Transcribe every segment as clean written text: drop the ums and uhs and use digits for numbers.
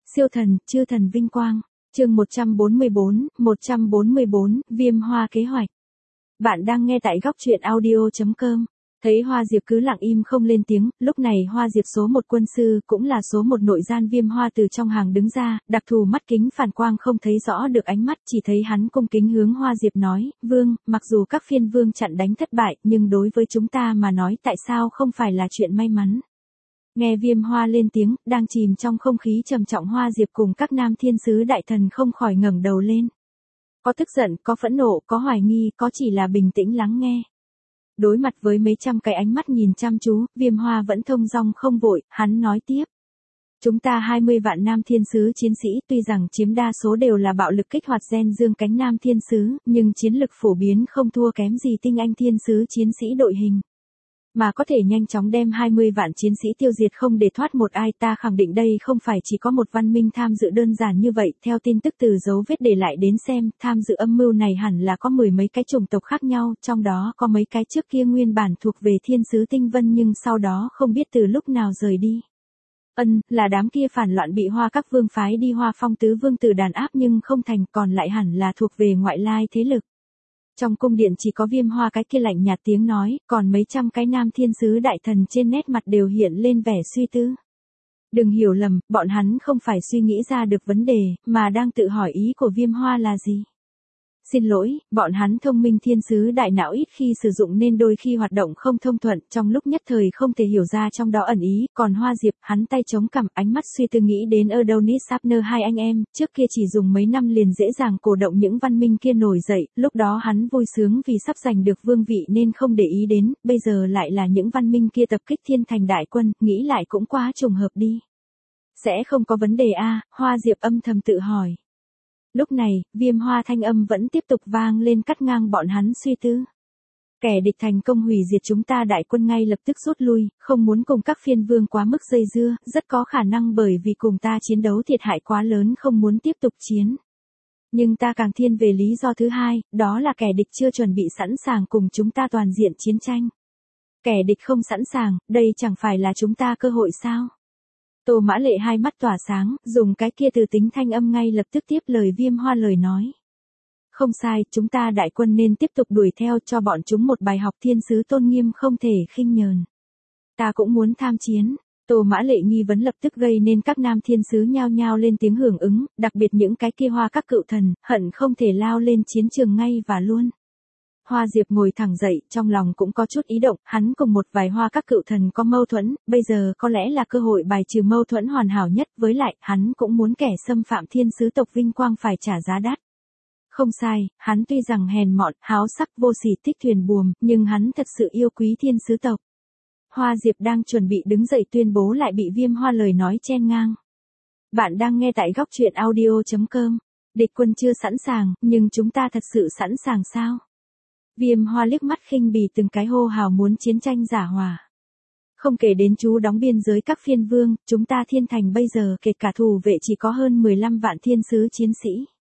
Siêu thần, chư thần vinh quang. Chương 144, Viêm Hoa kế hoạch. Bạn đang nghe tại góc truyện audio.com. Thấy Hoa Diệp cứ lặng im không lên tiếng, lúc này Hoa Diệp số một quân sư cũng là số một nội gian Viêm Hoa từ trong hàng đứng ra, đặc thù mắt kính phản quang không thấy rõ được ánh mắt, chỉ thấy hắn cung kính hướng Hoa Diệp nói, Vương, mặc dù các phiên vương chặn đánh thất bại, nhưng đối với chúng ta mà nói tại sao không phải là chuyện may mắn. Nghe Viêm Hoa lên tiếng, đang chìm trong không khí trầm trọng, Hoa Diệp cùng các nam thiên sứ đại thần không khỏi ngẩng đầu lên. Có tức giận, có phẫn nộ, có hoài nghi, có chỉ là bình tĩnh lắng nghe. Đối mặt với mấy trăm cái ánh mắt nhìn chăm chú, Viêm Hoa vẫn thông dong không vội, hắn nói tiếp. Chúng ta 20 vạn nam thiên sứ chiến sĩ tuy rằng chiếm đa số đều là bạo lực kích hoạt gen dương cánh nam thiên sứ, nhưng chiến lực phổ biến không thua kém gì tinh anh thiên sứ chiến sĩ đội hình. Mà có thể nhanh chóng đem 20 vạn chiến sĩ tiêu diệt không để thoát một ai, ta khẳng định đây không phải chỉ có một văn minh tham dự đơn giản như vậy, theo tin tức từ dấu vết để lại đến xem, tham dự âm mưu này hẳn là có mười mấy cái chủng tộc khác nhau, trong đó có mấy cái trước kia nguyên bản thuộc về thiên sứ tinh vân nhưng sau đó không biết từ lúc nào rời đi. Là đám kia phản loạn bị Hoa các vương phái đi Hoa Phong tứ vương tử đàn áp nhưng không thành, còn lại hẳn là thuộc về ngoại lai thế lực. Trong cung điện chỉ có Viêm Hoa cái kia lạnh nhạt tiếng nói, còn mấy trăm cái nam thiên sứ đại thần trên nét mặt đều hiện lên vẻ suy tư. Đừng hiểu lầm, bọn hắn không phải suy nghĩ ra được vấn đề, mà đang tự hỏi ý của Viêm Hoa là gì. Xin lỗi, bọn hắn thông minh thiên sứ đại não ít khi sử dụng nên đôi khi hoạt động không thông thuận, trong lúc nhất thời không thể hiểu ra trong đó ẩn ý, còn Hoa Diệp, hắn tay chống cằm, ánh mắt suy tư nghĩ đến Adonis Sapner hai anh em, trước kia chỉ dùng mấy năm liền dễ dàng cổ động những văn minh kia nổi dậy, lúc đó hắn vui sướng vì sắp giành được vương vị nên không để ý đến, bây giờ lại là những văn minh kia tập kích thiên thành đại quân, nghĩ lại cũng quá trùng hợp đi. Sẽ không có vấn đề a, Hoa Diệp âm thầm tự hỏi. Lúc này, Viêm Hoa thanh âm vẫn tiếp tục vang lên cắt ngang bọn hắn suy tư. Kẻ địch thành công hủy diệt chúng ta, đại quân ngay lập tức rút lui, không muốn cùng các phiên vương quá mức dây dưa, rất có khả năng bởi vì cùng ta chiến đấu thiệt hại quá lớn không muốn tiếp tục chiến. Nhưng ta càng thiên về lý do thứ hai, đó là kẻ địch chưa chuẩn bị sẵn sàng cùng chúng ta toàn diện chiến tranh. Kẻ địch không sẵn sàng, đây chẳng phải là chúng ta cơ hội sao? Tô Mã Lệ hai mắt tỏa sáng, dùng cái kia từ tính thanh âm ngay lập tức tiếp lời Viêm Hoa lời nói. Không sai, chúng ta đại quân nên tiếp tục đuổi theo cho bọn chúng một bài học thiên sứ tôn nghiêm không thể khinh nhờn. Ta cũng muốn tham chiến. Tô Mã Lệ nghi vấn lập tức gây nên các nam thiên sứ nhao nhao lên tiếng hưởng ứng, đặc biệt những cái kia Hoa các cựu thần, hận không thể lao lên chiến trường ngay và luôn. Hoa Diệp ngồi thẳng dậy, trong lòng cũng có chút ý động, hắn cùng một vài Hoa các cựu thần có mâu thuẫn, bây giờ có lẽ là cơ hội bài trừ mâu thuẫn hoàn hảo nhất, với lại, hắn cũng muốn kẻ xâm phạm thiên sứ tộc vinh quang phải trả giá đắt. Không sai, hắn tuy rằng hèn mọn, háo sắc vô sỉ thích thuyền buồm, nhưng hắn thật sự yêu quý thiên sứ tộc. Hoa Diệp đang chuẩn bị đứng dậy tuyên bố lại bị Viêm Hoa lời nói chen ngang. Bạn đang nghe tại góc truyện audio.com. Địch quân chưa sẵn sàng, nhưng chúng ta thật sự sẵn sàng sao? Viêm Hoa liếc mắt khinh bỉ từng cái hô hào muốn chiến tranh giả hòa. Không kể đến chú đóng biên giới các phiên vương, chúng ta thiên thành bây giờ kể cả thủ vệ chỉ có hơn 15 vạn thiên sứ chiến sĩ.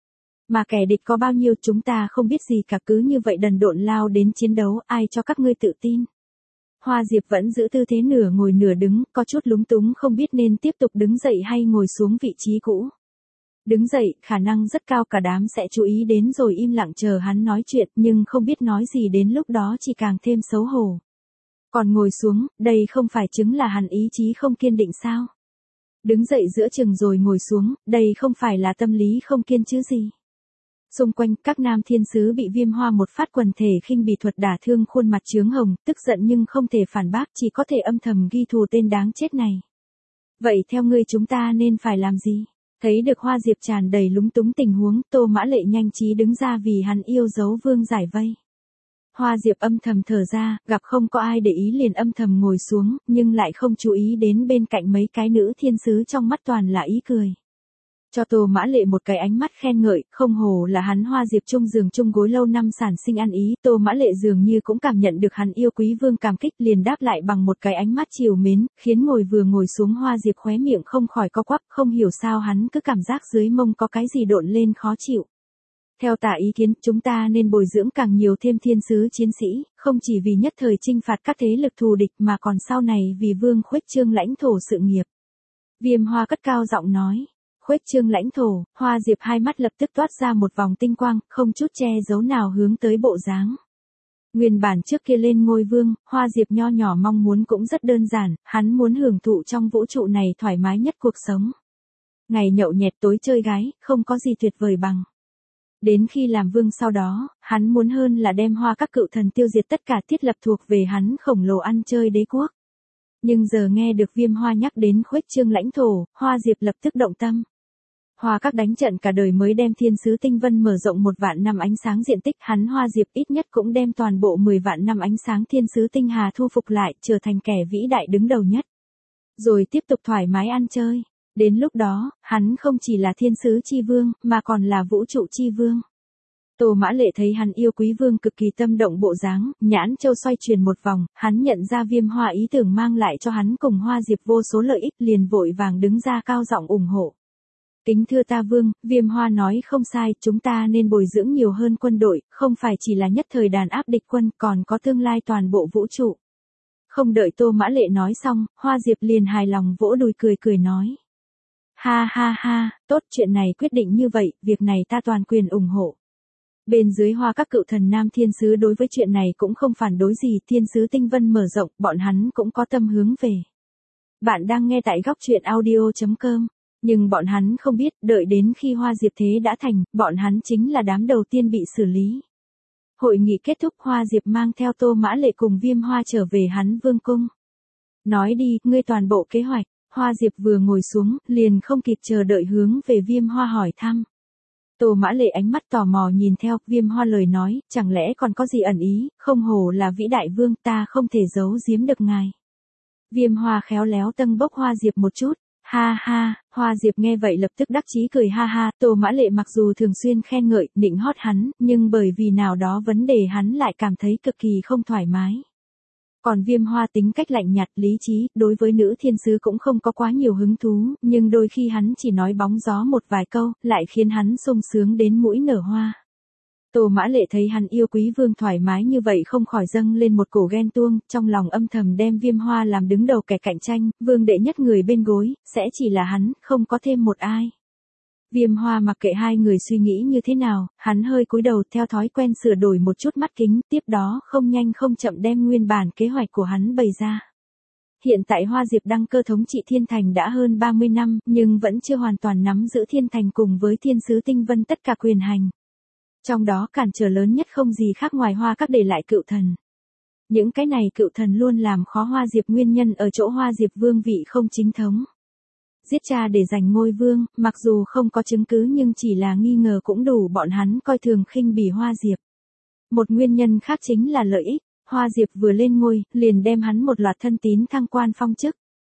Mà kẻ địch có bao nhiêu chúng ta không biết gì cả, cứ như vậy đần độn lao đến chiến đấu, ai cho các ngươi tự tin. Hoa Diệp vẫn giữ tư thế nửa ngồi nửa đứng, có chút lúng túng không biết nên tiếp tục đứng dậy hay ngồi xuống vị trí cũ. Đứng dậy, khả năng rất cao cả đám sẽ chú ý đến rồi im lặng chờ hắn nói chuyện, nhưng không biết nói gì đến lúc đó chỉ càng thêm xấu hổ. Còn ngồi xuống, đây không phải chứng là hắn ý chí không kiên định sao? Đứng dậy giữa chừng rồi ngồi xuống, đây không phải là tâm lý không kiên chứ gì? Xung quanh, các nam thiên sứ bị Viêm Hoa một phát quần thể khinh bỉ thuật đả thương khuôn mặt chướng hồng, tức giận nhưng không thể phản bác, chỉ có thể âm thầm ghi thù tên đáng chết này. Vậy theo ngươi chúng ta nên phải làm gì? Thấy được Hoa Diệp tràn đầy lúng túng tình huống, Tô Mã Lệ nhanh trí đứng ra vì hắn yêu dấu vương giải vây. Hoa Diệp âm thầm thở ra, gặp không có ai để ý liền âm thầm ngồi xuống, nhưng lại không chú ý đến bên cạnh mấy cái nữ thiên sứ trong mắt toàn là ý cười. Cho Tô Mã Lệ một cái ánh mắt khen ngợi, không hồ là hắn Hoa Diệp chung giường chung gối lâu năm sản sinh ăn ý, Tô Mã Lệ dường như cũng cảm nhận được hắn yêu quý vương cảm kích liền đáp lại bằng một cái ánh mắt trìu mến, khiến vừa ngồi xuống Hoa Diệp khóe miệng không khỏi co quắp, không hiểu sao hắn cứ cảm giác dưới mông có cái gì độn lên khó chịu. Theo tả ý kiến, chúng ta nên bồi dưỡng càng nhiều thêm thiên sứ chiến sĩ, không chỉ vì nhất thời chinh phạt các thế lực thù địch mà còn sau này vì vương khuếch trương lãnh thổ sự nghiệp. Viêm Hoa cất cao giọng nói. khuếch trương lãnh thổ, Hoa Diệp hai mắt lập tức toát ra một vòng tinh quang, không chút che giấu nào hướng tới bộ dáng. Nguyên bản trước kia lên ngôi vương, Hoa Diệp nho nhỏ mong muốn cũng rất đơn giản, hắn muốn hưởng thụ trong vũ trụ này thoải mái nhất cuộc sống. Ngày nhậu nhẹt tối chơi gái, không có gì tuyệt vời bằng. Đến khi làm vương sau đó, hắn muốn hơn là đem Hoa các cựu thần tiêu diệt tất cả thiết lập thuộc về hắn khổng lồ ăn chơi đế quốc. Nhưng giờ nghe được Viêm Hoa nhắc đến khuếch trương lãnh thổ, Hoa Diệp lập tức động tâm. Hoa các đánh trận cả đời mới đem thiên sứ tinh vân mở rộng 1 vạn năm ánh sáng diện tích, hắn Hoa Diệp ít nhất cũng đem toàn bộ 10 vạn năm ánh sáng thiên sứ tinh hà thu phục lại, trở thành kẻ vĩ đại đứng đầu nhất. Rồi tiếp tục thoải mái ăn chơi. Đến lúc đó, hắn không chỉ là thiên sứ chi vương, mà còn là vũ trụ chi vương. Tô Mã Lệ thấy hắn yêu quý vương cực kỳ tâm động bộ dáng, nhãn châu xoay chuyển một vòng, hắn nhận ra Viêm Hoa ý tưởng mang lại cho hắn cùng Hoa Diệp vô số lợi ích, liền vội vàng đứng ra cao giọng ủng hộ. Kính thưa ta vương, Viêm Hoa nói không sai, chúng ta nên bồi dưỡng nhiều hơn quân đội, không phải chỉ là nhất thời đàn áp địch quân, còn có tương lai toàn bộ vũ trụ. Không đợi Tô Mã Lệ nói xong, Hoa Diệp liền hài lòng vỗ đùi cười cười nói. Ha ha ha, tốt, chuyện này quyết định như vậy, việc này ta toàn quyền ủng hộ. Bên dưới Hoa các cựu thần nam thiên sứ đối với chuyện này cũng không phản đối gì, thiên sứ tinh vân mở rộng, bọn hắn cũng có tâm hướng về. Bạn đang nghe tại góc truyện audio.com, nhưng bọn hắn không biết, đợi đến khi Hoa Diệp thế đã thành, bọn hắn chính là đám đầu tiên bị xử lý. Hội nghị kết thúc, Hoa Diệp mang theo Tô Mã Lệ cùng Viêm Hoa trở về hắn vương cung. Nói đi, ngươi toàn bộ kế hoạch. Hoa Diệp vừa ngồi xuống, liền không kịp chờ đợi hướng về Viêm Hoa hỏi thăm. Tô Mã Lệ ánh mắt tò mò nhìn theo, Viêm Hoa lời nói, chẳng lẽ còn có gì ẩn ý, không hổ là vĩ đại vương, ta không thể giấu giếm được ngài. Viêm Hoa khéo léo tâng bốc Hoa Diệp một chút, ha ha, Hoa Diệp nghe vậy lập tức đắc chí cười ha ha, Tô Mã Lệ mặc dù thường xuyên khen ngợi, nịnh hót hắn, nhưng bởi vì nào đó vấn đề hắn lại cảm thấy cực kỳ không thoải mái. Còn Viêm Hoa tính cách lạnh nhạt, lý trí, đối với nữ thiên sứ cũng không có quá nhiều hứng thú, nhưng đôi khi hắn chỉ nói bóng gió một vài câu, lại khiến hắn sung sướng đến mũi nở hoa. Tô Mã Lệ thấy hắn yêu quý vương thoải mái như vậy không khỏi dâng lên một cổ ghen tuông, trong lòng âm thầm đem Viêm Hoa làm đứng đầu kẻ cạnh tranh, vương đệ nhất người bên gối, sẽ chỉ là hắn, không có thêm một ai. Viêm Hoa mặc kệ hai người suy nghĩ như thế nào, hắn hơi cúi đầu theo thói quen sửa đổi một chút mắt kính, tiếp đó không nhanh không chậm đem nguyên bản kế hoạch của hắn bày ra. Hiện tại Hoa Diệp đăng cơ thống trị Thiên Thành đã hơn 30 năm, nhưng vẫn chưa hoàn toàn nắm giữ Thiên Thành cùng với Thiên sứ Tinh Vân tất cả quyền hành. Trong đó cản trở lớn nhất không gì khác ngoài Hoa các để lại cựu thần. Những cái này cựu thần luôn làm khó Hoa Diệp, nguyên nhân ở chỗ Hoa Diệp vương vị không chính thống. Giết cha để giành ngôi vương, mặc dù không có chứng cứ nhưng chỉ là nghi ngờ cũng đủ bọn hắn coi thường khinh bỉ Hoa Diệp. Một nguyên nhân khác chính là lợi ích, Hoa Diệp vừa lên ngôi, liền đem hắn một loạt thân tín thăng quan phong chức.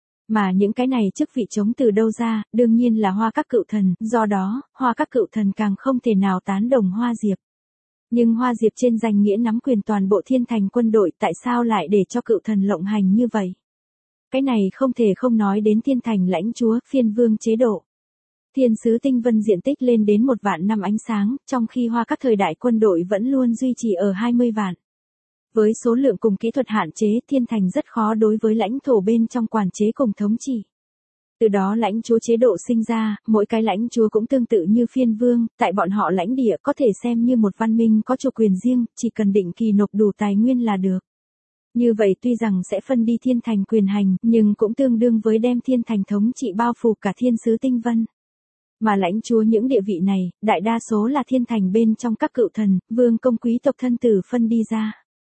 Mà những cái này chức vị chống từ đâu ra, đương nhiên là Hoa các cựu thần, do đó, Hoa các cựu thần càng không thể nào tán đồng Hoa Diệp. Nhưng Hoa Diệp trên danh nghĩa nắm quyền toàn bộ Thiên Thành quân đội, tại sao lại để cho cựu thần lộng hành như vậy? Cái này không thể không nói đến Thiên Thành lãnh chúa, phiên vương chế độ. Thiên sứ Tinh Vân diện tích lên đến 1 vạn năm ánh sáng, trong khi Hoa các thời đại quân đội vẫn luôn duy trì ở 20 vạn. Với số lượng cùng kỹ thuật hạn chế, Thiên Thành rất khó đối với lãnh thổ bên trong quản chế cùng thống trị. Từ đó lãnh chúa chế độ sinh ra, mỗi cái lãnh chúa cũng tương tự như phiên vương, tại bọn họ lãnh địa có thể xem như một văn minh có chủ quyền riêng, chỉ cần định kỳ nộp đủ tài nguyên là được. Như vậy tuy rằng sẽ phân đi Thiên Thành quyền hành, nhưng cũng tương đương với đem Thiên Thành thống trị bao phủ cả thiên sứ Tinh Vân. Mà lãnh chúa những địa vị này, đại đa số là Thiên Thành bên trong các cựu thần, vương công quý tộc thân tử phân đi ra.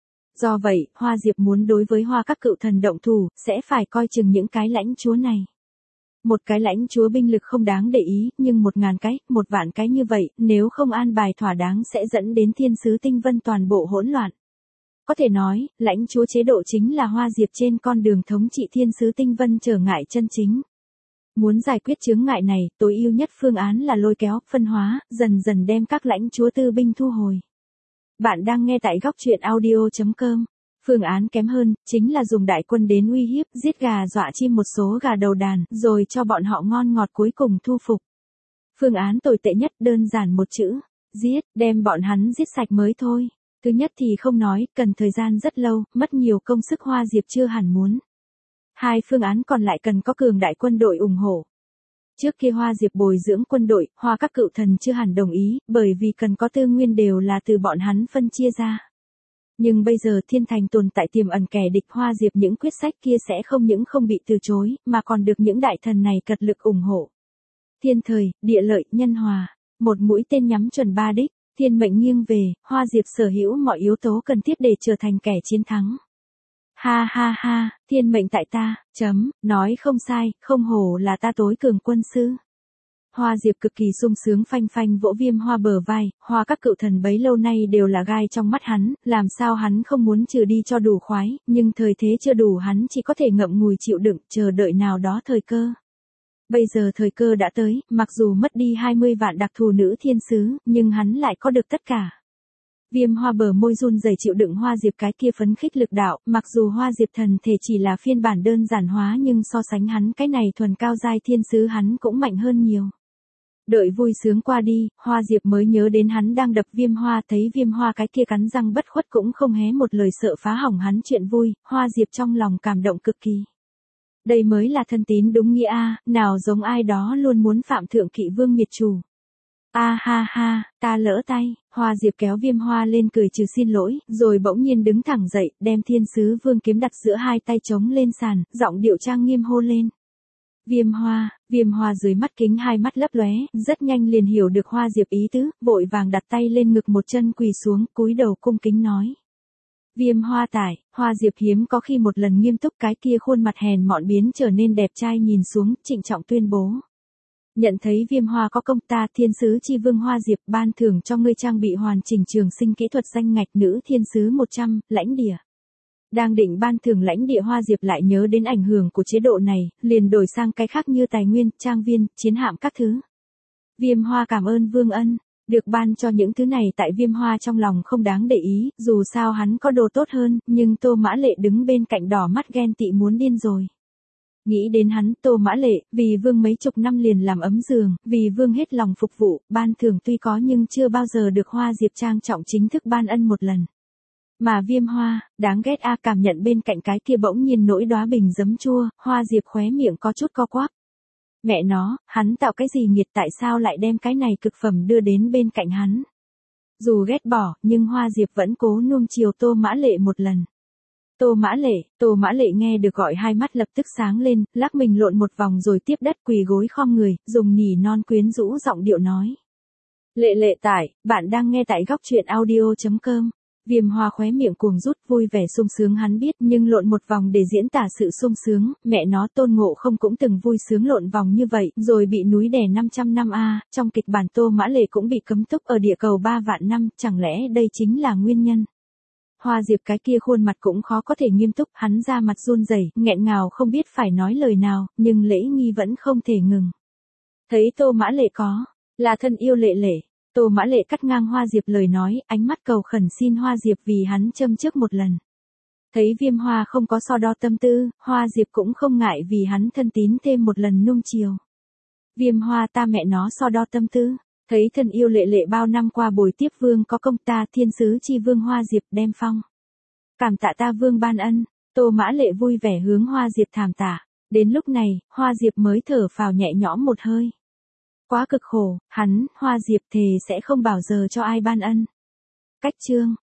Do vậy, Hoa Diệp muốn đối với Hoa các cựu thần động thủ, sẽ phải coi chừng những cái lãnh chúa này. Một cái lãnh chúa binh lực không đáng để ý, nhưng 1000 cái, 1 vạn cái như vậy, nếu không an bài thỏa đáng sẽ dẫn đến thiên sứ Tinh Vân toàn bộ hỗn loạn. Có thể nói, lãnh chúa chế độ chính là Hoa Diệp trên con đường thống trị thiên sứ Tinh Vân trở ngại chân chính. Muốn giải quyết chướng ngại này, tối ưu nhất phương án là lôi kéo, phân hóa, dần dần đem các lãnh chúa tư binh thu hồi. Bạn đang nghe tại góc truyện audio.com. Phương án kém hơn, chính là dùng đại quân đến uy hiếp, giết gà dọa chim một số gà đầu đàn, rồi cho bọn họ ngon ngọt cuối cùng thu phục. Phương án tồi tệ nhất đơn giản một chữ, giết, đem bọn hắn giết sạch mới thôi. Thứ nhất thì không nói, cần thời gian rất lâu, mất nhiều công sức Hoa Diệp chưa hẳn muốn. Hai phương án còn lại cần có cường đại quân đội ủng hộ. Trước kia Hoa Diệp bồi dưỡng quân đội, Hoa các cựu thần chưa hẳn đồng ý, bởi vì cần có tư nguyên đều là từ bọn hắn phân chia ra. Nhưng bây giờ thiên thành tồn tại tiềm ẩn kẻ địch, Hoa Diệp những quyết sách kia sẽ không những không bị từ chối, mà còn được những đại thần này cật lực ủng hộ. Thiên thời, địa lợi, nhân hòa. Một mũi tên nhắm chuẩn ba đích, thiên mệnh nghiêng về, Hoa Diệp sở hữu mọi yếu tố cần thiết để trở thành kẻ chiến thắng. Ha ha ha, thiên mệnh tại ta, nói không sai, không hổ là ta tối cường quân sư. Hoa Diệp cực kỳ sung sướng phanh phanh vỗ Viêm Hoa bờ vai, Hoa các cựu thần bấy lâu nay đều là gai trong mắt hắn, làm sao hắn không muốn trừ đi cho đủ khoái, nhưng thời thế chưa đủ hắn chỉ có thể ngậm ngùi chịu đựng, chờ đợi nào đó thời cơ. Bây giờ thời cơ đã tới, mặc dù mất đi 20 vạn đặc thù nữ thiên sứ, nhưng hắn lại có được tất cả. Viêm Hoa bờ môi run rẩy chịu đựng Hoa Diệp cái kia phấn khích lực đạo, mặc dù Hoa Diệp thần thể chỉ là phiên bản đơn giản hóa nhưng so sánh hắn cái này thuần cao giai thiên sứ hắn cũng mạnh hơn nhiều. Đợi vui sướng qua đi, Hoa Diệp mới nhớ đến hắn đang đập Viêm Hoa, thấy Viêm Hoa cái kia cắn răng bất khuất cũng không hé một lời sợ phá hỏng hắn chuyện vui, Hoa Diệp trong lòng cảm động cực kỳ. Đây mới là thân tín đúng nghĩa a, nào giống ai đó luôn muốn phạm thượng kỵ vương miệt chủ. A ha ha, ta lỡ tay, Hoa Diệp kéo Viêm Hoa lên cười trừ xin lỗi, rồi bỗng nhiên đứng thẳng dậy, đem thiên sứ vương kiếm đặt giữa hai tay trống lên sàn, giọng điệu trang nghiêm hô lên. Viêm Hoa dưới mắt kính hai mắt lấp lóe, rất nhanh liền hiểu được Hoa Diệp ý tứ, vội vàng đặt tay lên ngực một chân quỳ xuống, cúi đầu cung kính nói. Viêm Hoa tại, Hoa Diệp hiếm có khi một lần nghiêm túc, cái kia khuôn mặt hèn mọn biến trở nên đẹp trai, nhìn xuống, trịnh trọng tuyên bố. Nhận thấy Viêm Hoa có công, ta thiên sứ chi vương Hoa Diệp ban thưởng cho ngươi trang bị hoàn chỉnh trường sinh kỹ thuật danh ngạch nữ thiên sứ 100, lãnh địa. Đang định ban thưởng lãnh địa, Hoa Diệp lại nhớ đến ảnh hưởng của chế độ này, liền đổi sang cái khác như tài nguyên, trang viên, chiến hạm các thứ. Viêm Hoa cảm ơn vương ân, được ban cho những thứ này tại Viêm Hoa trong lòng không đáng để ý, dù sao hắn có đồ tốt hơn, nhưng Tô Mã Lệ đứng bên cạnh đỏ mắt ghen tị muốn điên rồi. Nghĩ đến hắn, Tô Mã Lệ, vì vương mấy chục năm liền làm ấm giường, vì vương hết lòng phục vụ, ban thưởng tuy có nhưng chưa bao giờ được Hoa Diệp trang trọng chính thức ban ân một lần. Mà Viêm Hoa, đáng ghét a, cảm nhận bên cạnh cái kia bỗng nhiên nỗi đóa bình giấm chua, Hoa Diệp khóe miệng có chút co quắp. Mẹ nó, hắn tạo cái gì nghiệt, tại sao lại đem cái này cực phẩm đưa đến bên cạnh hắn. Dù ghét bỏ, nhưng Hoa Diệp vẫn cố nuông chiều Tô Mã Lệ một lần. Tô Mã Lệ nghe được gọi hai mắt lập tức sáng lên, lắc mình lộn một vòng rồi tiếp đất quỳ gối khom người, dùng nỉ non quyến rũ giọng điệu nói. Lệ tải, bạn đang nghe tại góc truyện audio.com. Viêm Hoa khóe miệng cuồng rút, vui vẻ sung sướng hắn biết, nhưng lộn một vòng để diễn tả sự sung sướng, mẹ nó Tôn Ngộ Không cũng từng vui sướng lộn vòng như vậy, rồi bị núi đè 500 năm a, trong kịch bản Tô Mã Lệ cũng bị cấm túc ở địa cầu 3 vạn năm, chẳng lẽ đây chính là nguyên nhân? Hoa Diệp cái kia khuôn mặt cũng khó có thể nghiêm túc, hắn ra mặt run rẩy, nghẹn ngào không biết phải nói lời nào, nhưng lễ nghi vẫn không thể ngừng. Thấy Tô Mã Lệ có là thân yêu Lệ, Tô Mã Lệ cắt ngang Hoa Diệp lời nói, ánh mắt cầu khẩn xin Hoa Diệp vì hắn châm trước một lần. Thấy Viêm Hoa không có so đo tâm tư, Hoa Diệp cũng không ngại vì hắn thân tín thêm một lần nung chiều. Viêm Hoa, ta mẹ nó so đo tâm tư. Thấy thân yêu Lệ bao năm qua bồi tiếp vương có công, ta thiên sứ chi vương Hoa Diệp đem phong. Cảm tạ ta vương ban ân, Tô Mã Lệ vui vẻ hướng Hoa Diệp thảm tạ. Đến lúc này, Hoa Diệp mới thở phào nhẹ nhõm một hơi. Quá cực khổ, hắn, Hoa Diệp thề sẽ không bao giờ cho ai ban ân. Cách chương.